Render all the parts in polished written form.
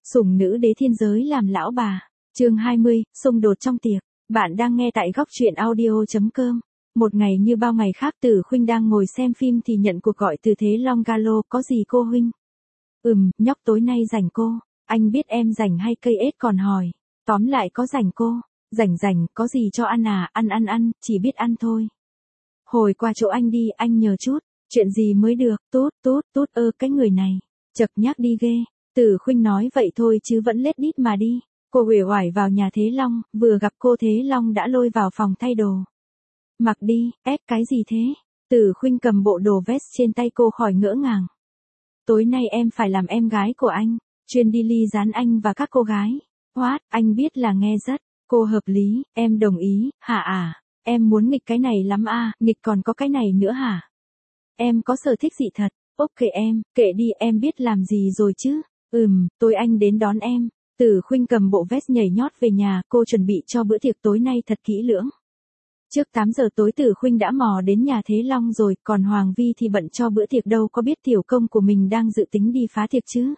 Sủng nữ đế thiên giới làm lão bà. Chương 20, xung đột trong tiệc. Bạn đang nghe tại góc truyện audio.com. Một ngày như bao ngày khác, Tử Khuynh đang ngồi xem phim thì nhận cuộc gọi từ Thế Long Galo. Có gì cô huynh? Nhóc tối nay rảnh cô. Anh biết em rảnh hay cây ếch còn hỏi. Tóm lại có rảnh cô. Rảnh, có gì cho ăn à? Ăn, chỉ biết ăn thôi. Hồi qua chỗ anh đi, anh nhờ chút. Chuyện gì mới được? Tốt, cái người này. Chật nhác đi ghê. Tử Khuynh nói vậy thôi chứ vẫn lết đít mà đi. Cô uể oải vào nhà Thế Long, vừa gặp cô Thế Long đã lôi vào phòng thay đồ. Mặc đi, cái gì thế? Tử Khuynh cầm bộ đồ vest trên tay cô khỏi ngỡ ngàng. Tối nay em phải làm em gái của anh, chuyên đi ly gián anh và các cô gái. What, anh biết là nghe rất, cô hợp lý, em đồng ý, hả à? Em muốn nghịch cái này lắm à, nghịch còn có cái này nữa hả? Em có sở thích gì thật? Ok em, kệ đi, em biết làm gì rồi chứ? Tối anh đến đón em. Tử Khuynh cầm bộ vest nhảy nhót về nhà, cô chuẩn bị cho bữa tiệc tối nay thật kỹ lưỡng. Trước 8 giờ tối Tử Khuynh đã mò đến nhà Thế Long rồi, còn Hoàng Vi thì bận cho bữa tiệc đâu có biết tiểu công của mình đang dự tính đi phá tiệc chứ.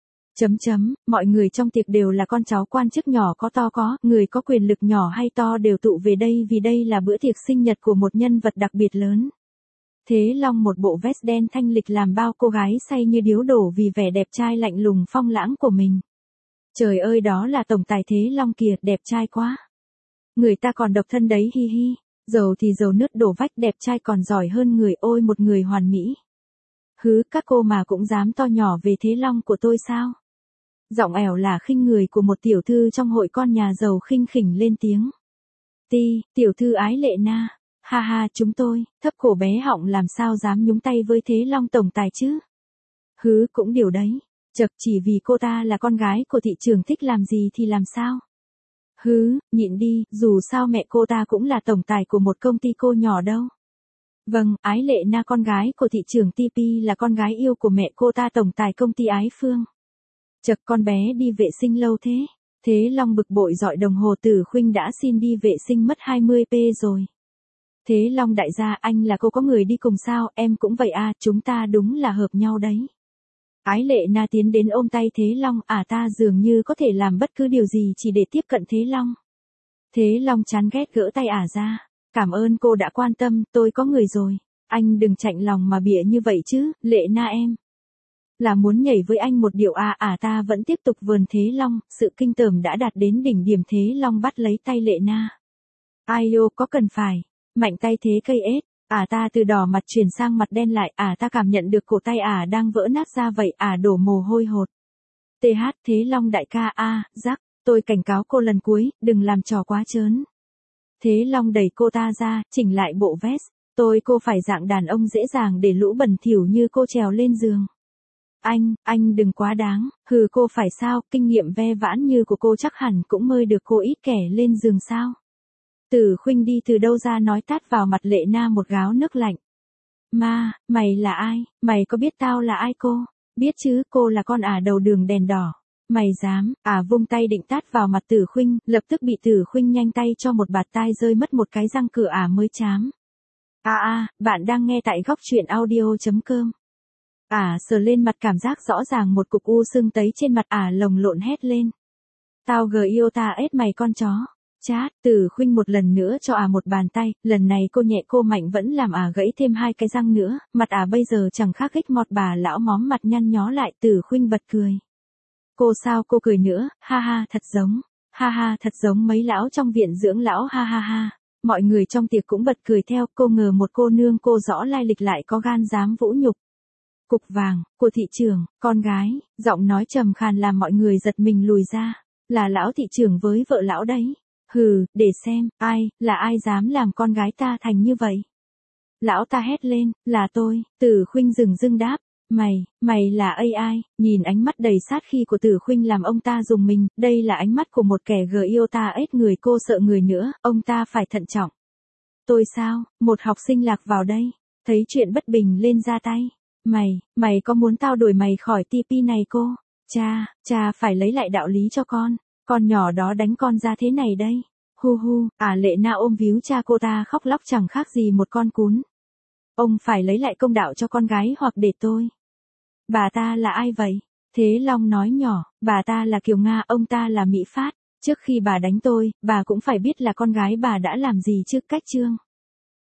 Mọi người trong tiệc đều là con cháu quan chức nhỏ có to có, người có quyền lực nhỏ hay to đều tụ về đây vì đây là bữa tiệc sinh nhật của một nhân vật đặc biệt lớn. Thế Long một bộ vest đen thanh lịch làm bao cô gái say như điếu đổ vì vẻ đẹp trai lạnh lùng phong lãng của mình. Trời ơi, đó là tổng tài Thế Long kìa, đẹp trai quá. Người ta còn độc thân đấy, hi hi. Giàu thì giàu nứt đổ vách, đẹp trai còn giỏi hơn người, ôi một người hoàn mỹ. Các cô mà cũng dám to nhỏ về Thế Long của tôi sao? Giọng ẻo là khinh người của một tiểu thư trong hội con nhà giàu khinh khỉnh lên tiếng. Tiểu thư Ái Lệ Na. Ha, chúng tôi, thấp cổ bé họng làm sao dám nhúng tay với Thế Long tổng tài chứ? Cũng điều đấy. Chật, chỉ vì cô ta là con gái của thị trưởng thích làm gì thì làm sao? Nhịn đi, dù sao mẹ cô ta cũng là tổng tài của một công ty cô nhỏ đâu. Vâng, Ái Lệ Na con gái của thị trưởng TP là con gái yêu của mẹ cô ta tổng tài công ty Ái Phương. Chật, con bé đi vệ sinh lâu thế. Thế Long bực bội dọi đồng hồ. Tử Khuynh đã xin đi vệ sinh mất 20p rồi. Thế Long đại gia, anh là cô có người đi cùng sao? Em cũng vậy à, chúng ta đúng là hợp nhau đấy. Ái Lệ Na tiến đến ôm tay Thế Long, ta dường như có thể làm bất cứ điều gì chỉ để tiếp cận Thế Long. Thế Long chán ghét gỡ tay ra. Cảm ơn cô đã quan tâm, tôi có người rồi. Anh đừng chạnh lòng mà bịa như vậy chứ, Lệ Na em. Là muốn nhảy với anh một điệu ta vẫn tiếp tục vờn Thế Long, sự kinh tởm đã đạt đến đỉnh điểm. Thế Long bắt lấy tay Lệ Na. Ai ô, có cần phải, mạnh tay thế cây ếch. Ta từ đỏ mặt chuyển sang mặt đen lại, ta cảm nhận được cổ tay đang vỡ nát ra vậy, đổ mồ hôi hột. Thế Long đại ca, rắc, tôi cảnh cáo cô lần cuối, đừng làm trò quá trớn. Thế Long đẩy cô ta ra, chỉnh lại bộ vest, cô phải dạng đàn ông dễ dàng để lũ bẩn thỉu như cô trèo lên giường. Anh đừng quá đáng, cô phải sao, kinh nghiệm ve vãn như của cô chắc hẳn cũng mời được cô ít kẻ lên giường sao. Tử Khuynh đi từ đâu ra nói tát vào mặt Lệ Na một gáo nước lạnh. Mày là ai? Mày có biết tao là ai cô? Biết chứ, cô là con đầu đường đèn đỏ. Mày dám? Vung tay định tát vào mặt Tử Khuynh, lập tức bị Tử Khuynh nhanh tay cho một bạt tai rơi mất một cái răng cửa mới chám. Bạn đang nghe tại góc truyện audio.com. Sờ lên mặt cảm giác rõ ràng một cục u sưng tấy trên mặt lồng lộn hét lên. Tao yêu ta ết mày con chó. Chát, Tử Khuynh một lần nữa cho một bàn tay, lần này cô nhẹ cô mạnh vẫn làm gãy thêm 2 cái răng nữa, mặt bây giờ chẳng khác ích mọt bà lão móm mặt nhăn nhó lại. Tử Khuynh bật cười. Cô sao cô cười nữa, ha thật giống mấy lão trong viện dưỡng lão, ha. Mọi người trong tiệc cũng bật cười theo, cô ngờ một cô nương cô rõ lai lịch lại có gan dám vũ nhục. Cục vàng, của thị trưởng, con gái, giọng nói trầm khàn làm mọi người giật mình lùi ra, là lão thị trưởng với vợ lão đấy. Để xem, là ai dám làm con gái ta thành như vậy? Lão ta hét lên, là tôi. Tử Khuynh dừng đáp, mày là ai? Nhìn ánh mắt đầy sát khí của Tử Khuynh làm ông ta rùng mình, đây là ánh mắt của một kẻ yêu ta ết người, cô sợ người nữa, ông ta phải thận trọng. Tôi sao, một học sinh lạc vào đây, thấy chuyện bất bình lên ra tay. Mày có muốn tao đuổi mày khỏi TP này cô? Cha phải lấy lại đạo lý cho con nhỏ đó đánh con ra thế này đây. Lệ Na ôm víu cha cô ta khóc lóc chẳng khác gì một con cún. Ông phải lấy lại công đạo cho con gái hoặc để tôi. Bà ta là ai vậy? Thế Long nói nhỏ, bà ta là Kiều Nga, ông ta là Mỹ Phát. Trước khi bà đánh tôi, bà cũng phải biết là con gái bà đã làm gì chứ. Cách Chương